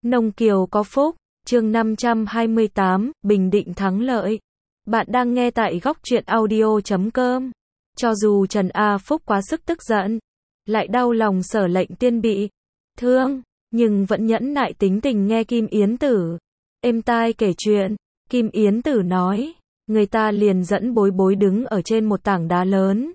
Nông Kiều có phúc, chương 528, Bình Định thắng lợi. Bạn đang nghe tại góc truyện audio.com. Cho dù Trần A Phúc quá sức tức giận, lại đau lòng Sở Lệnh Tiên bị thương, nhưng vẫn nhẫn nại tính tình nghe Kim Yến Tử êm tai kể chuyện. Kim Yến Tử nói, người ta liền dẫn Bối Bối đứng ở trên một tảng đá lớn,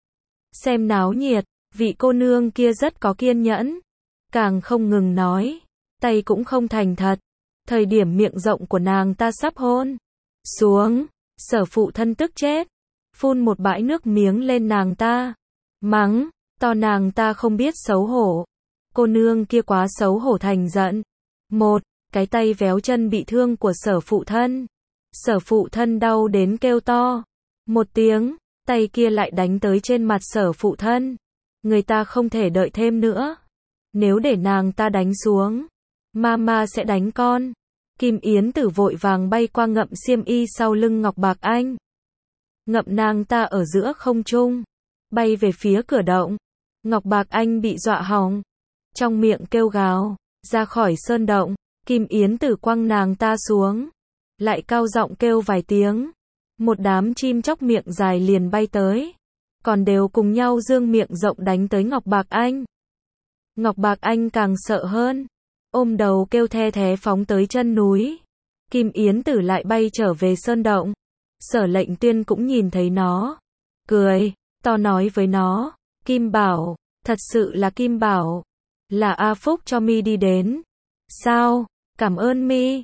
xem náo nhiệt. Vị cô nương kia rất có kiên nhẫn, càng không ngừng nói, tay cũng không thành thật. Thời điểm miệng rộng của nàng ta sắp hôn xuống, Sở phụ thân tức chết, phun một bãi nước miếng lên nàng ta, mắng to nàng ta không biết xấu hổ. Cô nương kia quá xấu hổ thành giận, một cái tay véo chân bị thương của Sở phụ thân. Sở phụ thân đau đến kêu to một tiếng, tay kia lại đánh tới trên mặt Sở phụ thân. Người ta không thể đợi thêm nữa, nếu để nàng ta đánh xuống, mama sẽ đánh con. Kim Yến Tử vội vàng bay qua ngậm xiêm y sau lưng Ngọc Bạc Anh, ngậm nàng ta ở giữa không trung, bay về phía cửa động. Ngọc Bạc Anh bị dọa hỏng, trong miệng kêu gào ra khỏi sơn động. Kim Yến Tử quăng nàng ta xuống, lại cao giọng kêu vài tiếng, một đám chim chóc miệng dài liền bay tới, còn đều cùng nhau dương miệng rộng đánh tới Ngọc Bạc Anh. Ngọc Bạc Anh càng sợ hơn, ôm đầu kêu the thé phóng tới chân núi. Kim Yến Tử lại bay trở về sơn động. Sở Lệnh Tiên cũng nhìn thấy nó, cười to nói với nó, Kim Bảo, thật sự là Kim Bảo, là A Phúc cho mi đi đến. Sao? Cảm ơn mi,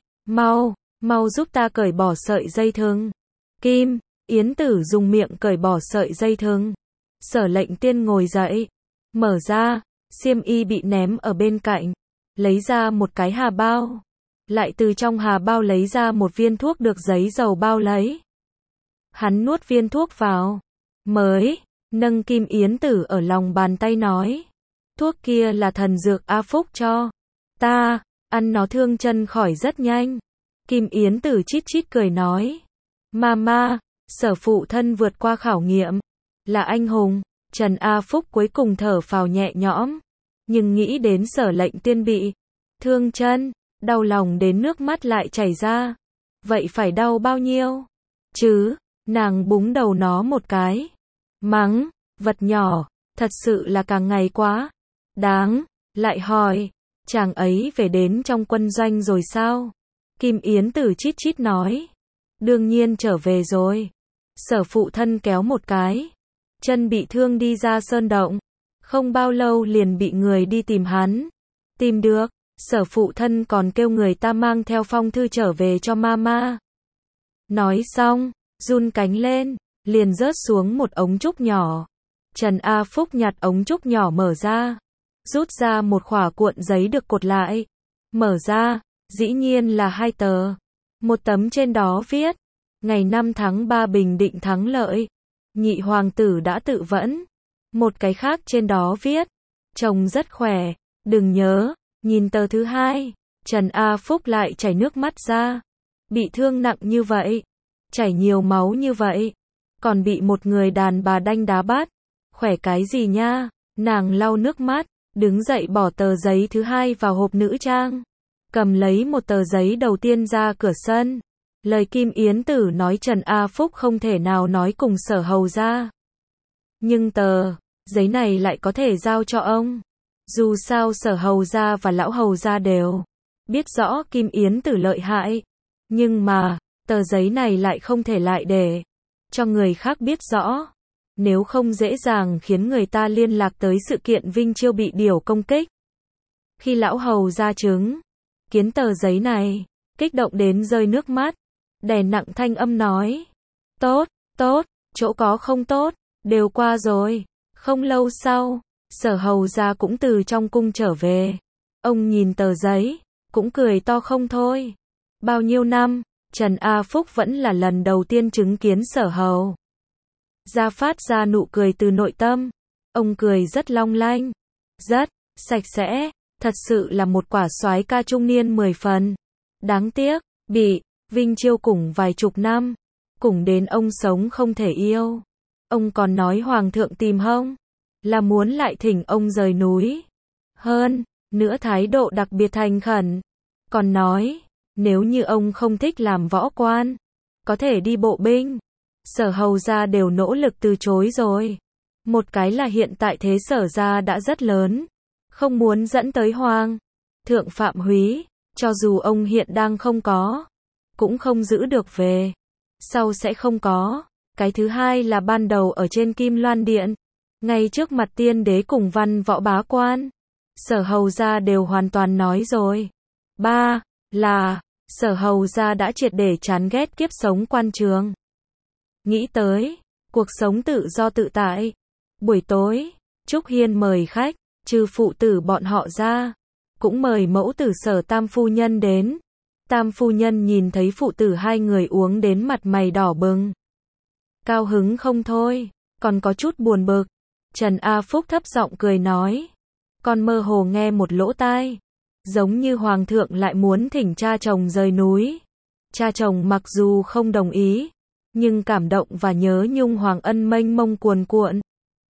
mau giúp ta cởi bỏ sợi dây thừng. Kim Yến Tử dùng miệng cởi bỏ sợi dây thừng. Sở Lệnh Tiên ngồi dậy, mở ra xiêm y bị ném ở bên cạnh, lấy ra một cái hà bao, lại từ trong hà bao lấy ra một viên thuốc được giấy dầu bao lấy. Hắn nuốt viên thuốc vào, mới nâng Kim Yến Tử ở lòng bàn tay nói, thuốc kia là thần dược A Phúc cho ta, ăn nó thương chân khỏi rất nhanh. Kim Yến Tử chít chít cười nói, mama, Sở phụ thân vượt qua khảo nghiệm, là anh hùng. Trần A Phúc cuối cùng thở phào nhẹ nhõm, nhưng nghĩ đến Sở Lệnh Tiên bị thương chân, đau lòng đến nước mắt lại chảy ra. Vậy phải đau bao nhiêu chứ? Nàng búng đầu nó một cái, mắng, vật nhỏ, thật sự là càng ngày quá đáng. Lại hỏi, chàng ấy về đến trong quân doanh rồi sao? Kim Yến Tử chít chít nói, đương nhiên trở về rồi. Sở phụ thân kéo một cái chân bị thương đi ra sơn động, không bao lâu liền bị người đi tìm hắn, tìm được. Sở phụ thân còn kêu người ta mang theo phong thư trở về cho mama. Nói xong, run cánh lên, liền rớt xuống một ống trúc nhỏ. Trần A Phúc nhặt ống trúc nhỏ mở ra, rút ra một khỏa cuộn giấy được cột lại. Mở ra, dĩ nhiên là hai tờ. Một tấm trên đó viết, ngày 5 tháng 3 Bình Định thắng lợi, nhị hoàng tử đã tự vẫn. Một cái khác trên đó viết, chồng rất khỏe, đừng nhớ. Nhìn tờ thứ hai, Trần A Phúc lại chảy nước mắt ra. Bị thương nặng như vậy, chảy nhiều máu như vậy, còn bị một người đàn bà đanh đá bắt, khỏe cái gì nha. Nàng lau nước mắt, đứng dậy bỏ tờ giấy thứ hai vào hộp nữ trang, cầm lấy một tờ giấy đầu tiên ra cửa sân. Lời Kim Yến Tử nói Trần A Phúc không thể nào nói cùng Sở hầu ra, nhưng tờ giấy này lại có thể giao cho ông. Dù sao Sở hầu gia và lão hầu gia đều biết rõ Kim Yến Tử lợi hại, nhưng mà tờ giấy này lại không thể lại để cho người khác biết rõ, nếu không dễ dàng khiến người ta liên lạc tới sự kiện Vinh Chiêu bị điểu công kích. Khi lão hầu gia chứng kiến tờ giấy này, kích động đến rơi nước mắt, đè nặng thanh âm nói, tốt, chỗ có không tốt, đều qua rồi. Không lâu sau, Sở hầu gia cũng từ trong cung trở về. Ông nhìn tờ giấy, cũng cười to không thôi. Bao nhiêu năm, Trần A Phúc vẫn là lần đầu tiên chứng kiến Sở hầu gia phát ra nụ cười từ nội tâm. Ông cười rất long lanh, rất sạch sẽ, thật sự là một quả soái ca trung niên 10 phần. Đáng tiếc, bị Vinh Chiêu cùng vài chục năm, cùng đến ông sống không thể yêu. Ông còn nói hoàng thượng tìm hông, là muốn lại thỉnh ông rời núi. Hơn nữa thái độ đặc biệt thành khẩn. Còn nói, nếu như ông không thích làm võ quan, có thể đi bộ binh. Sở Hầu gia đều nỗ lực từ chối rồi. Một cái là hiện tại thế Sở gia đã rất lớn, không muốn dẫn tới Hoàng thượng Phạm Húy, cho dù ông hiện đang không có, cũng không giữ được về, sau sẽ không có. Cái thứ hai là ban đầu ở trên Kim Loan Điện, ngay trước mặt tiên đế cùng văn võ bá quan, Sở Hầu gia đều hoàn toàn nói rồi. Ba là, Sở Hầu gia đã triệt để chán ghét kiếp sống quan trường. Nghĩ tới, cuộc sống tự do tự tại. Buổi tối, Trúc Hiên mời khách, trừ phụ tử bọn họ ra, cũng mời mẫu tử Sở Tam phu nhân đến. Tam phu nhân nhìn thấy phụ tử hai người uống đến mặt mày đỏ bừng, cao hứng không thôi, còn có chút buồn bực. Trần A Phúc thấp giọng cười nói, con mơ hồ nghe một lỗ tai, giống như Hoàng thượng lại muốn thỉnh cha chồng rời núi. Cha chồng mặc dù không đồng ý, nhưng cảm động và nhớ nhung Hoàng ân mênh mông cuồn cuộn.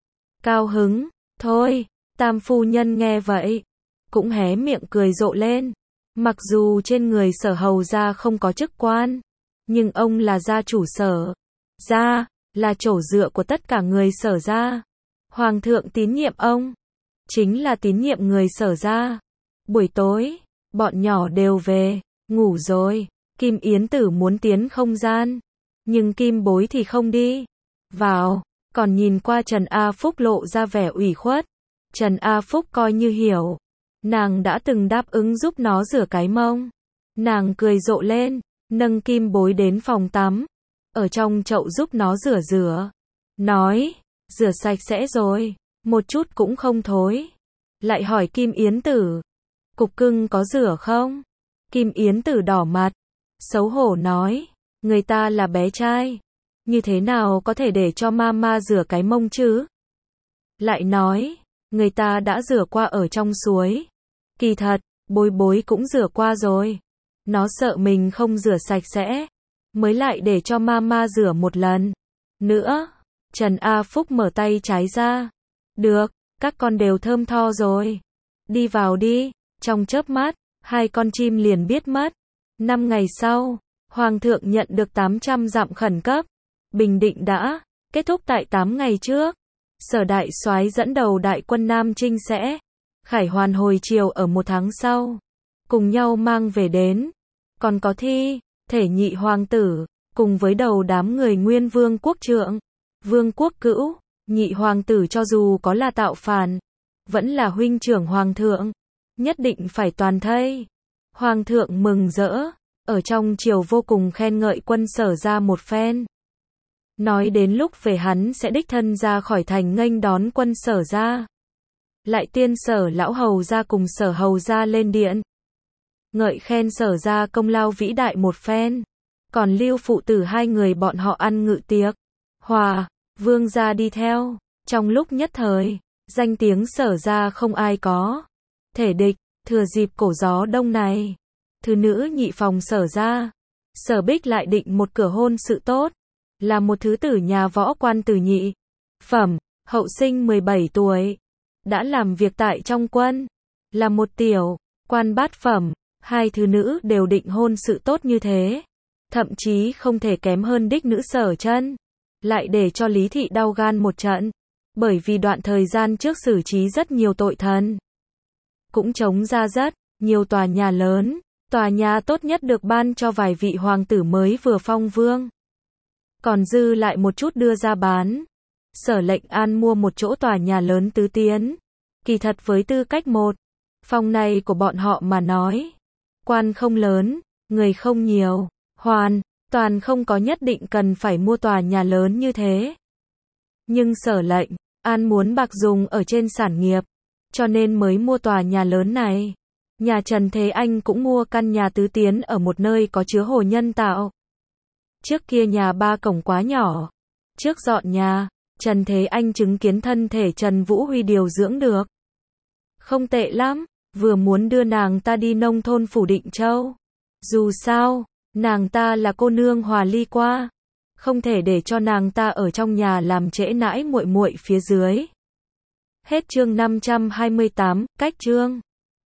Cao hứng, thôi, Tam phu nhân nghe vậy, cũng hé miệng cười rộ lên. Mặc dù trên người Sở Hầu gia không có chức quan, nhưng ông là gia chủ Sở gia, là chỗ dựa của tất cả người Sở gia. Hoàng thượng tín nhiệm ông, chính là tín nhiệm người Sở gia. Buổi tối, bọn nhỏ đều về, ngủ rồi. Kim Yến Tử muốn tiến không gian, nhưng Kim Bối thì không đi vào, còn nhìn qua Trần A Phúc lộ ra vẻ ủy khuất. Trần A Phúc coi như hiểu, nàng đã từng đáp ứng giúp nó rửa cái mông. Nàng cười rộ lên, nâng Kim Bối đến phòng tắm, ở trong chậu giúp nó rửa rửa. Nói, rửa sạch sẽ rồi, một chút cũng không thối. Lại hỏi Kim Yến Tử, cục cưng có rửa không? Kim Yến Tử đỏ mặt, xấu hổ nói, người ta là bé trai, như thế nào có thể để cho mama rửa cái mông chứ? Lại nói, người ta đã rửa qua ở trong suối. Kỳ thật, Bối Bối cũng rửa qua rồi. Nó sợ mình không rửa sạch sẽ, mới lại để cho mama rửa một lần nữa. Trần A Phúc mở tay trái ra. Được, các con đều thơm tho rồi. Đi vào đi. Trong chớp mắt, hai con chim liền biết mất. 5 ngày sau, Hoàng thượng nhận được 800 dặm khẩn cấp. Bình Định đã kết thúc tại 8 ngày trước. Sở đại soái dẫn đầu đại quân Nam Trinh sẽ khải hoàn hồi chiều ở 1 tháng sau, cùng nhau mang về đến. Còn có thi thể nhị hoàng tử, cùng với đầu đám người nguyên vương quốc trượng, vương quốc cữu. Nhị hoàng tử cho dù có là tạo phản, vẫn là huynh trưởng hoàng thượng, nhất định phải toàn thây. Hoàng thượng mừng rỡ, ở trong triều vô cùng khen ngợi quân Sở gia một phen. Nói đến lúc về hắn sẽ đích thân ra khỏi thành nghênh đón quân Sở gia. Lại tiên Sở lão hầu gia cùng Sở hầu gia lên điện, ngợi khen Sở gia công lao vĩ đại một phen. Còn lưu phụ tử hai người bọn họ ăn ngự tiệc. Hòa vương gia đi theo. Trong lúc nhất thời, danh tiếng Sở gia không ai có thể địch. Thừa dịp cổ gió đông này, thứ nữ nhị phòng Sở gia, Sở Bích lại định một cửa hôn sự tốt, là một thứ tử nhà võ quan tử nhị phẩm, hậu sinh 17 tuổi, đã làm việc tại trong quân, là một tiểu quan bát phẩm. Hai thứ nữ đều định hôn sự tốt như thế, thậm chí không thể kém hơn đích nữ Sở Chân, lại để cho Lý thị đau gan một trận, bởi vì đoạn thời gian trước xử trí rất nhiều tội thần, cũng chống ra rất nhiều tòa nhà lớn. Tòa nhà tốt nhất được ban cho vài vị hoàng tử mới vừa phong vương, còn dư lại một chút đưa ra bán. Sở Lệnh An mua một chỗ tòa nhà lớn tứ tiến. Kỳ thật với tư cách một phòng này của bọn họ mà nói, quan không lớn, người không nhiều, hoàn toàn không có nhất định cần phải mua tòa nhà lớn như thế. Nhưng Sở Lệnh An muốn bạc dùng ở trên sản nghiệp, cho nên mới mua tòa nhà lớn này. Nhà Trần Thế Anh cũng mua căn nhà tứ tiến ở một nơi có chứa hồ nhân tạo. Trước kia nhà 3 cổng quá nhỏ. Trước dọn nhà, Trần Thế Anh chứng kiến thân thể Trần Vũ Huy điều dưỡng được không tệ lắm, vừa muốn đưa nàng ta đi nông thôn phủ Định Châu. Dù sao, nàng ta là cô nương hòa ly qua, không thể để cho nàng ta ở trong nhà làm trễ nãi muội muội phía dưới. Hết chương 528, cách chương